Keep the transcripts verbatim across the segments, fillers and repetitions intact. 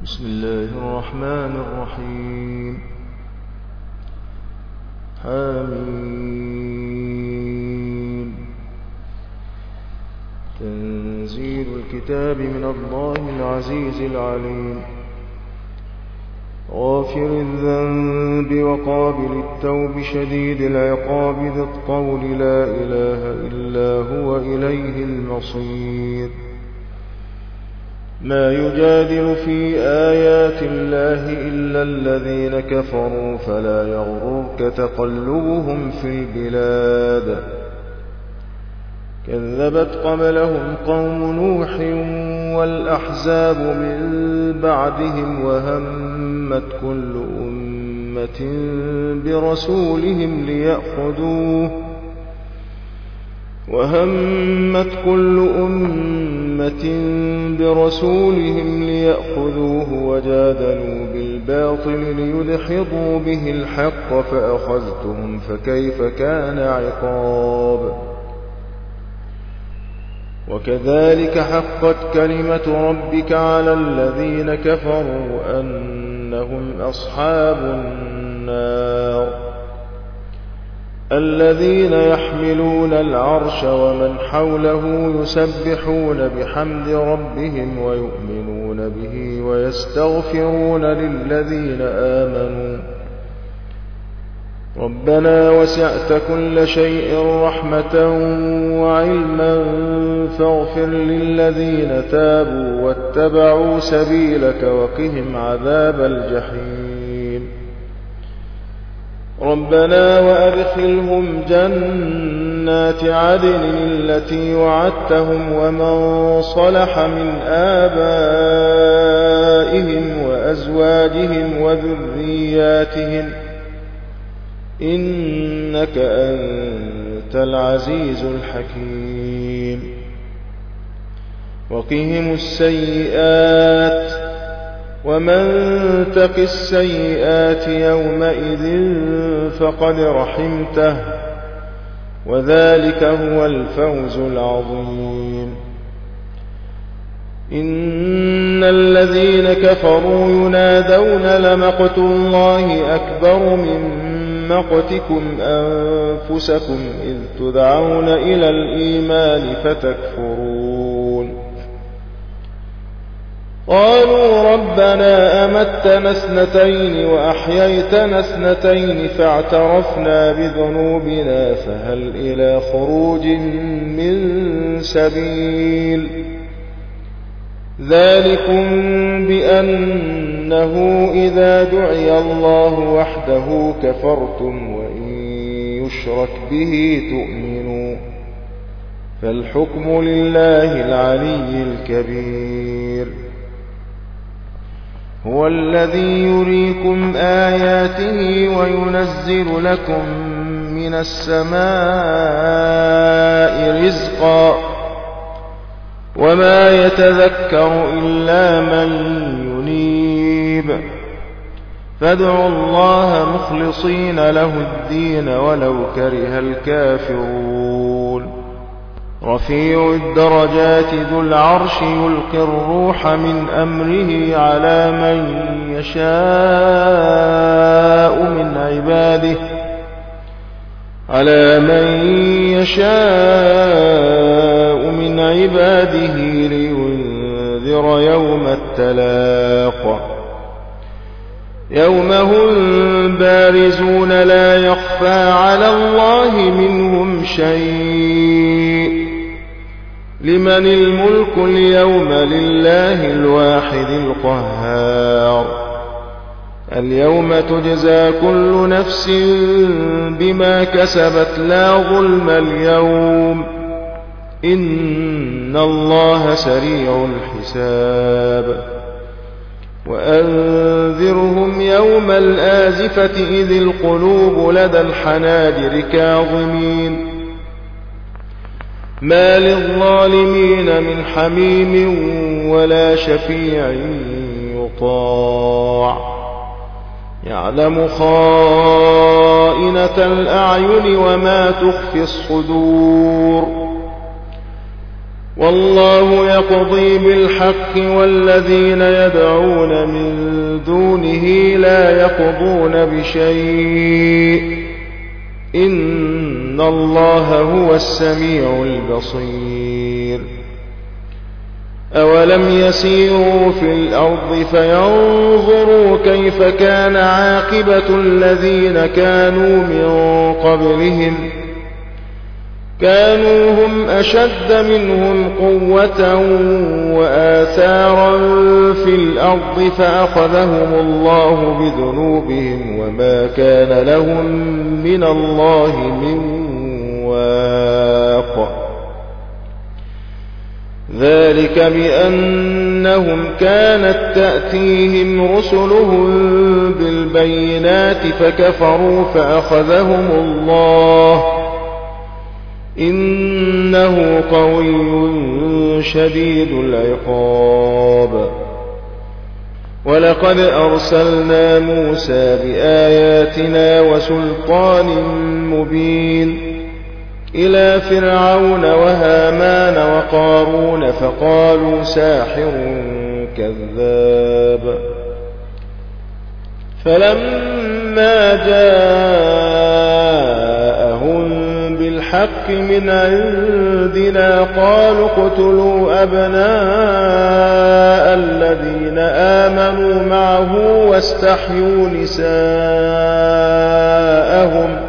بسم الله الرحمن الرحيم. حميم. تنزيل الكتاب من الله العزيز العليم، غافر الذنب وقابل التوب شديد العقاب ذي الطول لا إله إلا هو إليه المصير. ما يجادل في آيات الله إلا الذين كفروا فلا يغررك تقلبهم في البلاد. كذبت قبلهم قوم نوح والأحزاب من بعدهم وهمت كل أمة برسولهم ليأخذوه وهمت كل أمة برسولهم ليأخذوه وجادلوا بالباطل ليدحضوا به الحق فأخذتهم فكيف كان عقاب. وكذلك حقت كلمة ربك على الذين كفروا أنهم أصحاب النار الذين يحملون العرش ومن حوله يسبحون بحمد ربهم ويؤمنون به ويستغفرون للذين آمنوا ربنا وسعت كل شيء رحمة وعلما فاغفر للذين تابوا واتبعوا سبيلك وقهم عذاب الجحيم. ربنا وأدخلهم جنات عدن التي وعدتهم ومن صلح من آبائهم وأزواجهم وذرياتهم إنك أنت العزيز الحكيم. وقهم السيئات ومن تق السيئات يومئذ فقد رحمته وذلك هو الفوز العظيم. إن الذين كفروا ينادون لمقت الله أكبر من مقتكم أنفسكم إذ تدعون إلى الإيمان فتكفرون. قالوا ربنا أمتنا اثنتين وأحييتنا اثنتين فاعترفنا بذنوبنا فهل إلى خروج من سبيل. ذلكم بأنه إذا دعي الله وحده كفرتم وإن يشرك به تؤمنوا فالحكم لله العلي الكبير. هو الذي يريكم آياته وينزل لكم من السماء رزقا وما يتذكر إلا من ينيب فادعوا الله مخلصين له الدين ولو كره الكافرون. رفيع الدرجات ذو العرش يلقي الروح من أمره على من يشاء من عباده على من يشاء من عباده لينذر يوم التلاق يوم هم بارزون لا يخفى على الله منهم شيء. لمن الملك اليوم لله الواحد القهار. اليوم تجزى كل نفس بما كسبت لا ظلم اليوم إن الله سريع الحساب. وأنذرهم يوم الآزفة إذ القلوب لدى الحناجر كاظمين ما للظالمين من حميم ولا شفيع يطاع يعلم خائنة الأعين وما تخفي الصدور. والله يقضي بالحق والذين يدعون من دونه لا يقضون بشيء إن الله هو السميع البصير أولم يسيروا في الأرض فينظروا كيف كان عاقبة الذين كانوا من قبلهم كانوا هم أشد منهم قوة وآثارا في الأرض فأخذهم الله بذنوبهم وما كان لهم من الله من واق ذلك بأنهم كانت تأتيهم رسلهم بالبينات فكفروا فأخذهم الله إنه قوي شديد العقاب ولقد أرسلنا موسى بآياتنا وسلطان مبين إلى فرعون وهامان وقارون فقالوا ساحر كذاب فلما جاءهم بالحق من عندنا قالوا اقتلوا أبناء الذين آمنوا معه واستحيوا نساءهم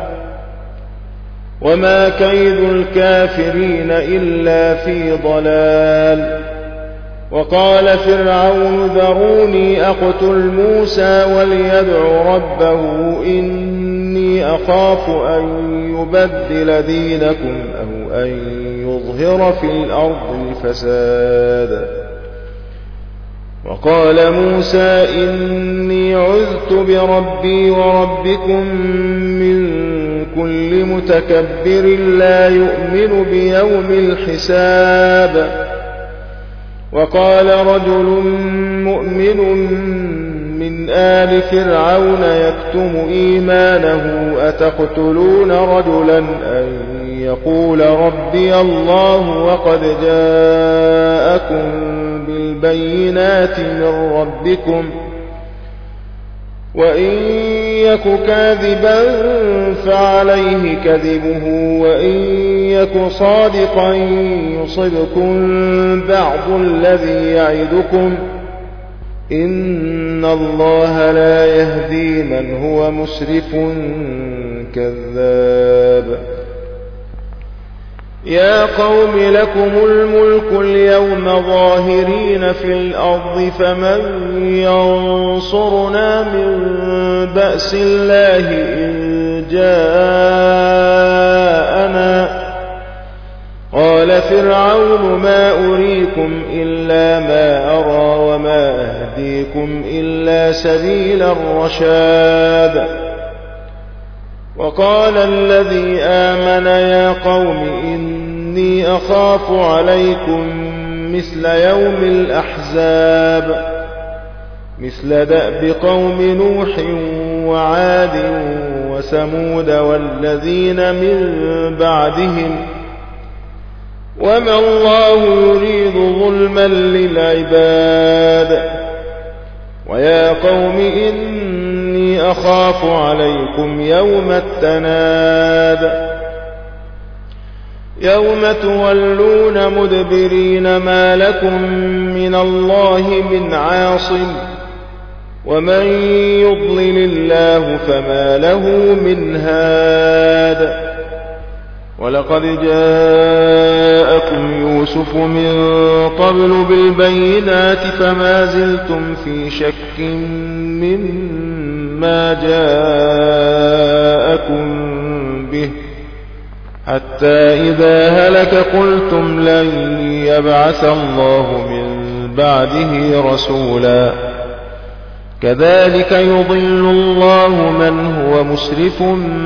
وما كيد الكافرين إلا في ضلال وقال فرعون ذروني أقتل موسى وليدع ربه إني أخاف أن يبدل دينكم أو أن يظهر في الأرض الفساد وقال موسى إني عذت بربي وربكم من كل متكبر لا يؤمن بيوم الحساب وقال رجل مؤمن من آل فرعون يكتم إيمانه أتقتلون رجلا أن يقول ربي الله وقد جاءكم بالبينات من ربكم وإن يك كاذبا فعليه كذبه وإن يك صادقا يصبكم بعض الذي يعدكم إن الله لا يهدي من هو مسرف كذاب يا قوم لكم الملك اليوم ظاهرين في الأرض فمن ينصرنا من بأس الله إن جاءنا قال فرعون ما أريكم إلا ما أرى وما أهديكم إلا سبيل الرشاد وقال الذي آمن يا قوم إني أخاف عليكم مثل يوم الأحزاب مثل دأب قوم نوح وعاد وثمود والذين من بعدهم وما الله يريد ظلما للعباد ويا قوم إني أخاف عليكم يوم التناد يوم تولون مدبرين ما لكم من الله من عاصم ومن يضلل الله فما له من هاد ولقد جاءكم يوسف من قبل بالبينات فما زلتم في شك مما جاءكم به حتى إذا هلك قلتم لن يبعث الله من بعده رسولا كذلك يضل الله من هو مسرف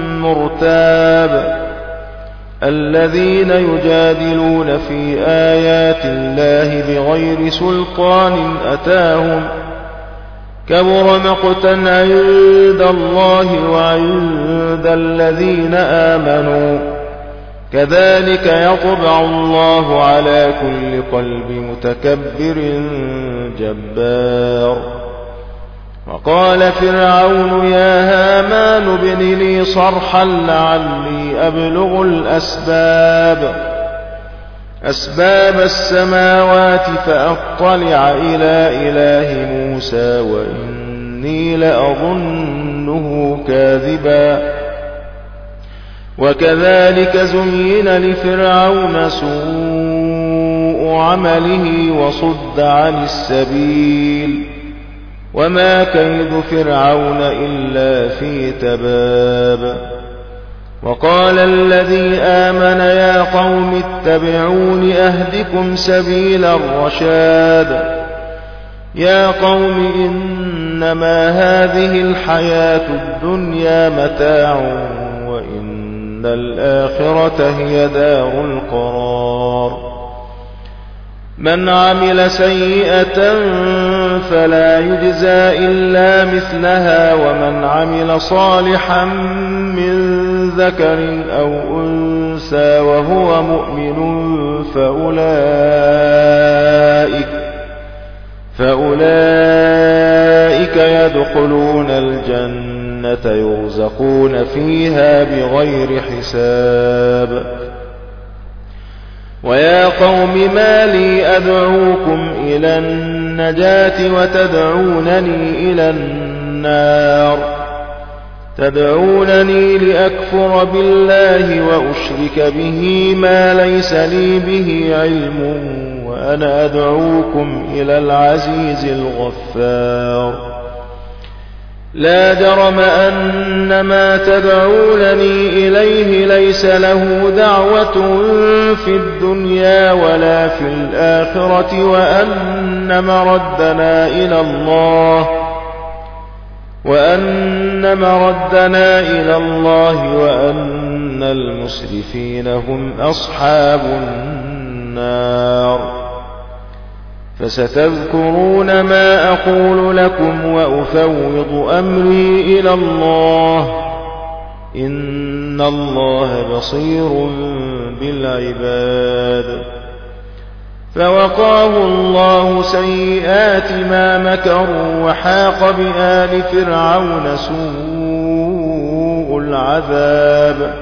مرتاب الذين يجادلون في آيات الله بغير سلطان أتاهم كبر مقتا عند الله وعند الذين آمنوا كذلك يطبع الله على كل قلب متكبر جبار. وقال فرعون يا هامان ابن لي صرحا لعلي أبلغ الأسباب أسباب السماوات فأطلع إلى إله موسى وإني لأظنه كاذبا. وكذلك زين لفرعون سوء عمله وصد عن السبيل وما كيد فرعون إلا في تباب. وقال الذي آمن يا قوم اتبعون أهدكم سبيل الرشاد. يا قوم إنما هذه الحياة الدنيا متاع وإن الآخرة هي دار القرار. من عمل سيئة فلا يجزى إلا مثلها ومن عمل صالحا من ذكر أو أنثى وهو مؤمن فأولئك, فأولئك يدخلون الجنة يرزقون فيها بغير حساب. ويا قوم ما لي أدعوكم إلى النجاة وتدعونني إلى النار تدعونني لأكفر بالله وأشرك به ما ليس لي به علم وأنا أدعوكم إلى العزيز الغفار. لا جرم أن ما تدعونني إليه ليس له دعوة في الدنيا ولا في الآخرة وأن مردنا إلى الله وأن مردنا إلى الله وأن المسرفين هم أصحاب النار. فستذكرون ما أقول لكم وأفوض أمري إلى الله إن الله بصير بالعباد. فوقاه الله سيئات ما مكروا وحاق بآل فرعون سوء العذاب.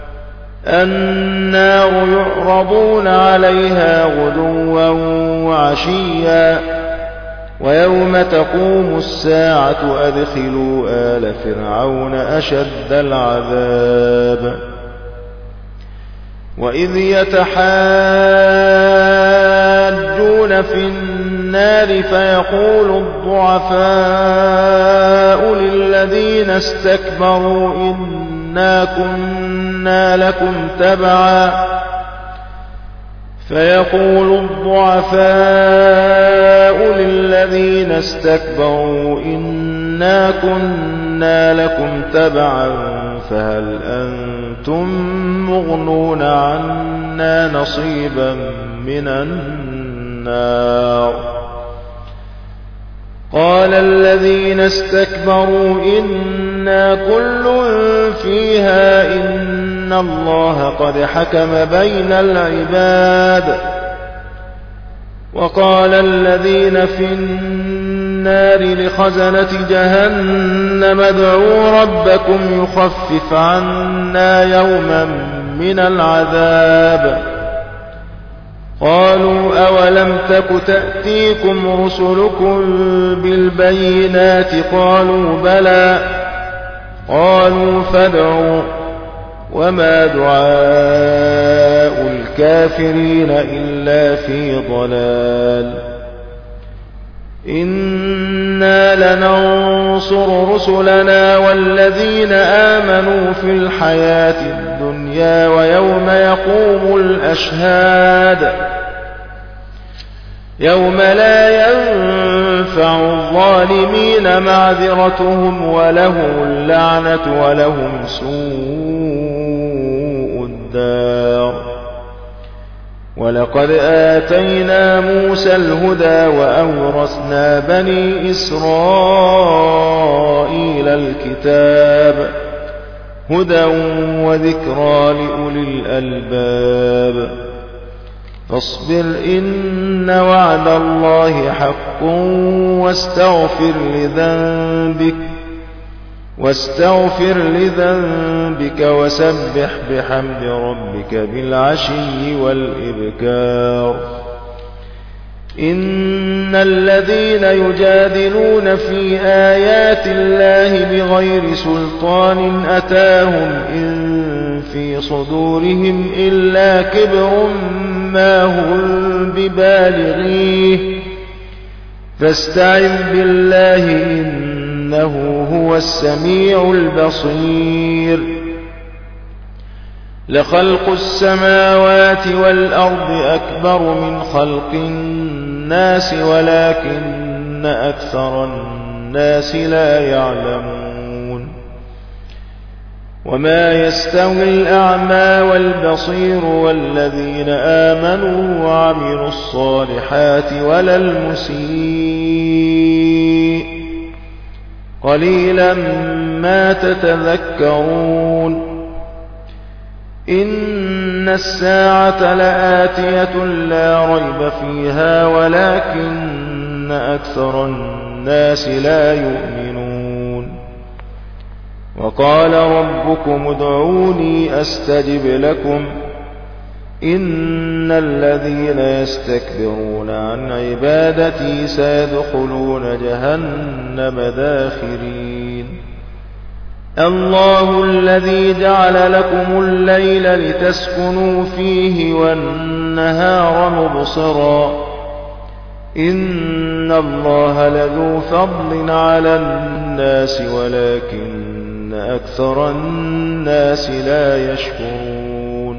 النار يعرضون عليها غدوا وعشيا ويوم تقوم الساعة أدخلوا آل فرعون أشد العذاب. وإذ يتحاجون في النار فيقول الضعفاء للذين استكبروا إنا كنا لكم تبعا فيقول الضعفاء للذين استكبروا إنا كنا لكم تبعا فهل أنتم مغنون عنا نصيبا من النار. قال الذين استكبروا إنا كل فيها إن الله قد حكم بين العباد. وقال الذين في النار لخزنة جهنم ادعوا ربكم يخفف عنا يوما من العذاب. قالوا أولم تك تأتيكم رسلكم بالبينات قالوا بلى قالوا فادعوا وما دعاء الكافرين إلا في ضلال. إنا لننصر رسلنا والذين آمنوا في الحياة الدنيا ويوم يقوم الأشهاد يوم لا ينفع الظالمين معذرتهم ولهم اللعنة ولهم سوء الدار. ولقد آتينا موسى الهدى وأورثنا بني إسرائيل الكتاب هدى وذكرى لأولي الألباب. فاصبر إن وعد الله حق واستغفر لذنبك واستغفر لذنبك وسبح بحمد ربك بالعشي والإبكار. إن الذين يجادلون في آيات الله بغير سلطان أتاهم إن في صدورهم إلا كبر ما هم ببالغيه فاستعذ بالله إنه هو السميع البصير. لخلق السماوات والأرض أكبر من خلق الناس ولكن أكثر الناس لا يعلمون. وما يستوي الأعمى والبصير والذين آمنوا وعملوا الصالحات ولا المسيء قليلا ما تتذكرون. إن الساعة لآتية لا ريب فيها ولكن أكثر الناس لا يؤمنون. وقال ربكم ادعوني أستجب لكم إن الذين يستكبرون عن عبادتي سيدخلون جهنم داخرين. الله الذي جعل لكم الليل لتسكنوا فيه والنهار مبصرا إن الله لذو فضل على الناس ولكن أكثر الناس لا يشكرون.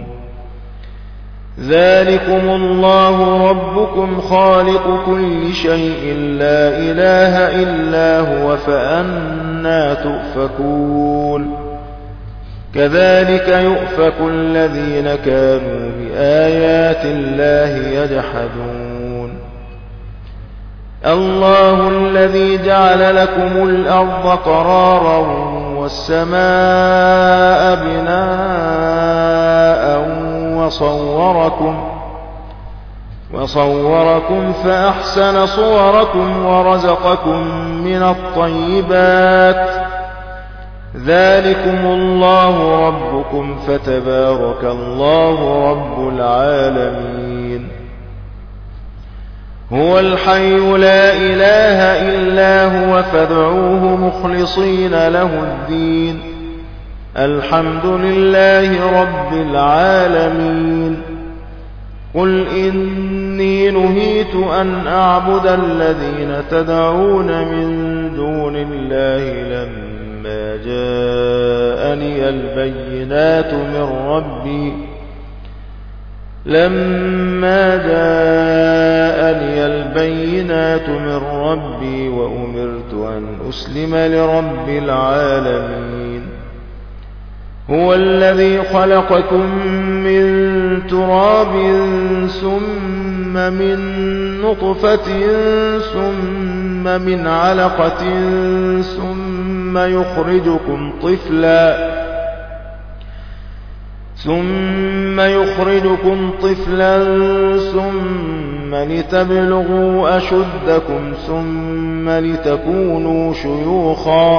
ذلكم الله ربكم خالق كل شيء لا إله إلا هو فأنى تؤفكون. كذلك يؤفك الذين كانوا بآيات الله يجحدون. الله الذي جعل لكم الأرض قرارا والسماء بناء وصوركم وصوركم فأحسن صوركم ورزقكم من الطيبات. ذلكم الله ربكم فتبارك الله رب العالمين. هو الحي لا إله إلا هو فادعوه مخلصين له الدين الحمد لله رب العالمين. قل إني نهيت أن أعبد الذين تدعون من دون الله لما جاءني البينات من ربي لما جاءني البينات من ربي وأمرت أن أسلم لرب العالمين. هو الذي خلقكم من تراب ثم من نطفة ثم من علقة ثم يخرجكم طفلا ثم يخرجكم طفلا ثم لتبلغوا أشدكم ثم لتكونوا شيوخا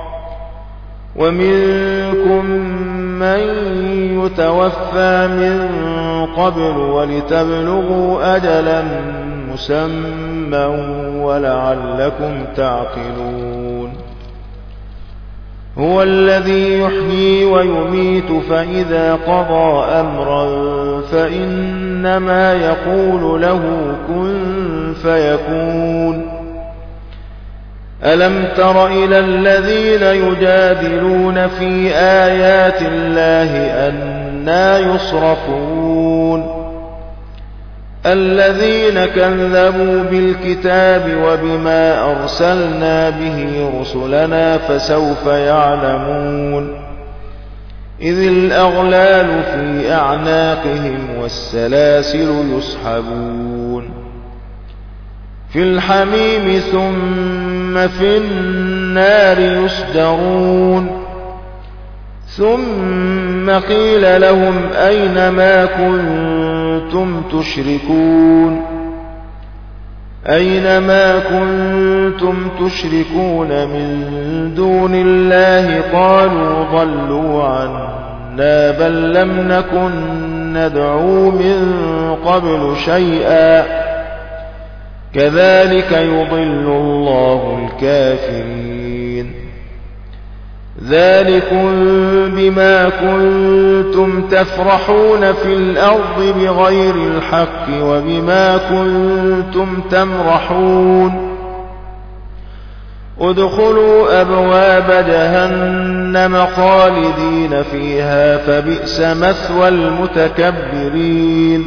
ومنكم من يتوفى من قبل ولتبلغوا أجلا مسمى ولعلكم تعقلون. هو الذي يحيي ويميت فإذا قضى أمرا فإنما يقول له كن فيكون. ألم تر إلى الذين يجادلون في آيات الله أنى يصرفون. الذين كذبوا بالكتاب وبما أرسلنا به رسلنا فسوف يعلمون. إذ الأغلال في أعناقهم والسلاسل يسحبون في الحميم ثم في النار يسجرون. ثم قيل لهم أين ما كنتم تشركون أين ما كنتم تشركون من دون الله قالوا ضلوا عنا بل لم نكن ندعو من قبل شيئا كذلك يضل الله الكافرين ذلكم بما كنتم تفرحون في الأرض بغير الحق وبما كنتم تمرحون ادخلوا أبواب جهنم خالدين فيها فبئس مثوى المتكبرين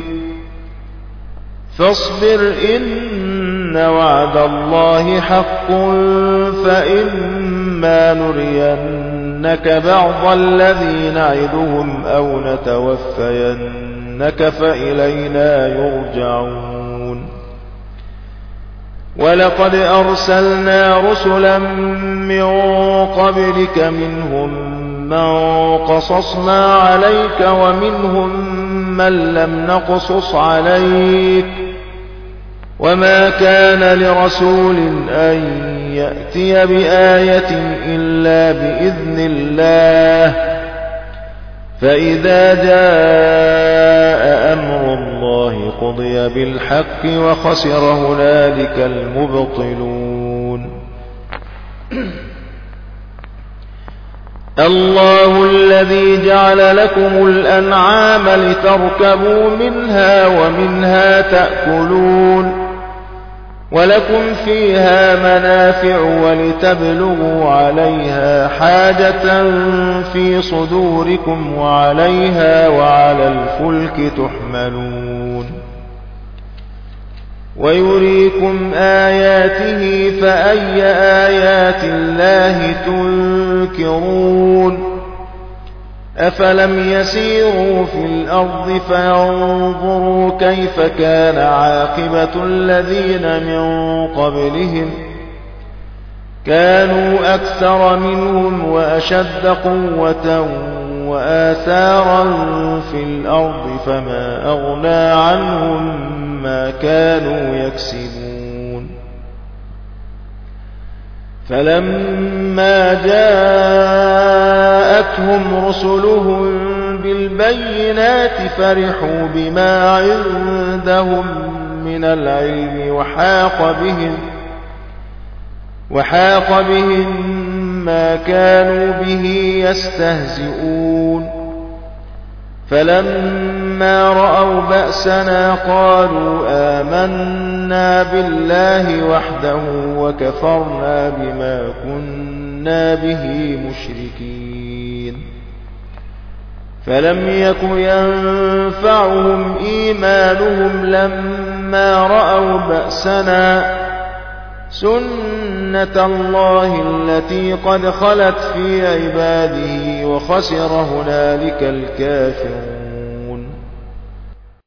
فاصبر إن وعد الله حق فإما نرينك بعض الذي نعدهم أو نتوفينك فإلينا يرجعون ولقد أرسلنا رسلا من قبلك منهم من قصصنا عليك ومنهم من لم نقصص عليك وما كان لرسول أن يأتي بآية إلا بإذن الله فإذا جاء أمر الله قضي بالحق وخسر هنالك المبطلون الله الذي جعل لكم الأنعام لتركبوا منها ومنها تأكلون ولكم فيها منافع ولتبلغوا عليها حاجة في صدوركم وعليها وعلى الفلك تحملون ويريكم آياته فأي آيات الله تنكرون أفلم يسيروا في الأرض فينظروا كيف كان عاقبة الذين من قبلهم كانوا أكثر منهم وأشد قوة وآثارا في الأرض فما أغنى عنهم ما كانوا يكسبون فلما جاءتهم رسلهم بالبينات فرحوا بما عندهم من العلم وحاق بهم وحاق بهم ما كانوا به يستهزئون فلما رأوا بأسنا قالوا آمنا بالله وحده وكفرنا بما كنا به مشركين فلم يك ينفعهم إيمانهم لما رأوا بأسنا سنة الله التي قد خلت في عباده وخسر هنالك الكافرون